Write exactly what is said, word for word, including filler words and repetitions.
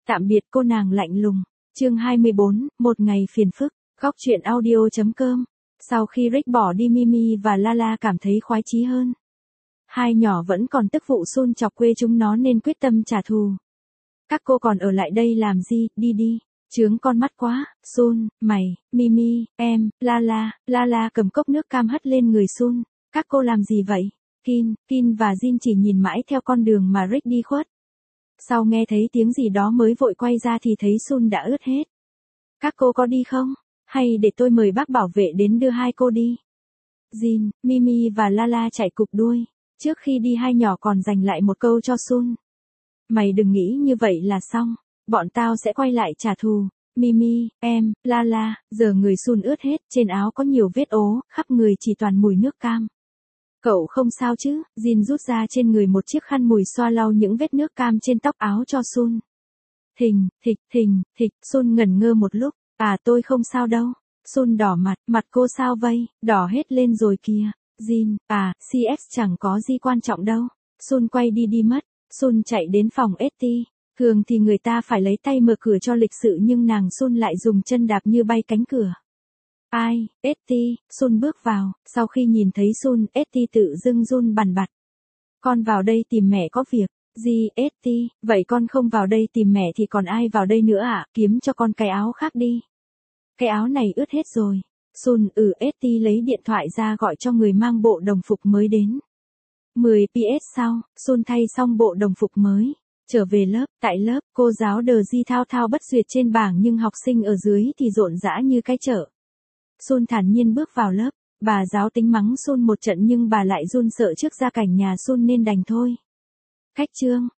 Tạm biệt cô nàng lạnh lùng. Chương hai mươi bốn, một ngày phiền phức. Góc truyện audio chấm com. Sau khi Rick bỏ đi, Mimi và Lala cảm thấy khoái chí hơn. Hai nhỏ vẫn còn tức vụ Sun chọc quê chúng nó nên quyết tâm trả thù. Các cô còn ở lại đây làm gì, đi đi. Chướng con mắt quá, Sun, mày, Mimi, em, Lala, Lala cầm cốc nước cam hất lên người Sun. Các cô làm gì vậy? Kin, Kin và Jin chỉ nhìn mãi theo con đường mà Rick đi khuất. Sau nghe thấy tiếng gì đó mới vội quay ra thì thấy Sun đã ướt hết. Các cô có đi không? Hay để tôi mời bác bảo vệ đến đưa hai cô đi? Jin, Mimi và Lala chạy cụp đuôi. Trước khi đi hai nhỏ còn dành lại một câu cho Sun. Mày đừng nghĩ như vậy là xong. Bọn tao sẽ quay lại trả thù. Mimi, em, Lala, giờ người Sun ướt hết, trên áo có nhiều vết ố, khắp người chỉ toàn mùi nước cam. Cậu không sao chứ? Jin rút ra trên người một chiếc khăn mùi xoa lau những vết nước cam trên tóc áo cho Sun. Thình, thịch, thình, thịch, Sun ngẩn ngơ một lúc. À tôi không sao đâu. Sun đỏ mặt, mặt cô sao vây, đỏ hết lên rồi kìa. Jin, à, xê ét chẳng có gì quan trọng đâu. Sun quay đi đi mất. Sun chạy đến phòng ét tê. Thường thì người ta phải lấy tay mở cửa cho lịch sự nhưng nàng Sun lại dùng chân đạp như bay cánh cửa. Ai, ét tê, Sun bước vào, sau khi nhìn thấy Sun, ét tê tự dưng run bằn bặt. Con vào đây tìm mẹ có việc. Gì, ét tê, vậy con không vào đây tìm mẹ thì còn ai vào đây nữa ạ? À? Kiếm cho con cái áo khác đi. Cái áo này ướt hết rồi. Sun, ừ, ét tê lấy điện thoại ra gọi cho người mang bộ đồng phục mới đến. mười phút sau, Sun thay xong bộ đồng phục mới. Trở về lớp, tại lớp, cô giáo đờ di thao thao bất duyệt trên bảng nhưng học sinh ở dưới thì rộn rã như cái chợ. Sun thản nhiên bước vào lớp, bà giáo tính mắng Sun một trận nhưng bà lại run sợ trước gia cảnh nhà Sun nên đành thôi. Cách chương,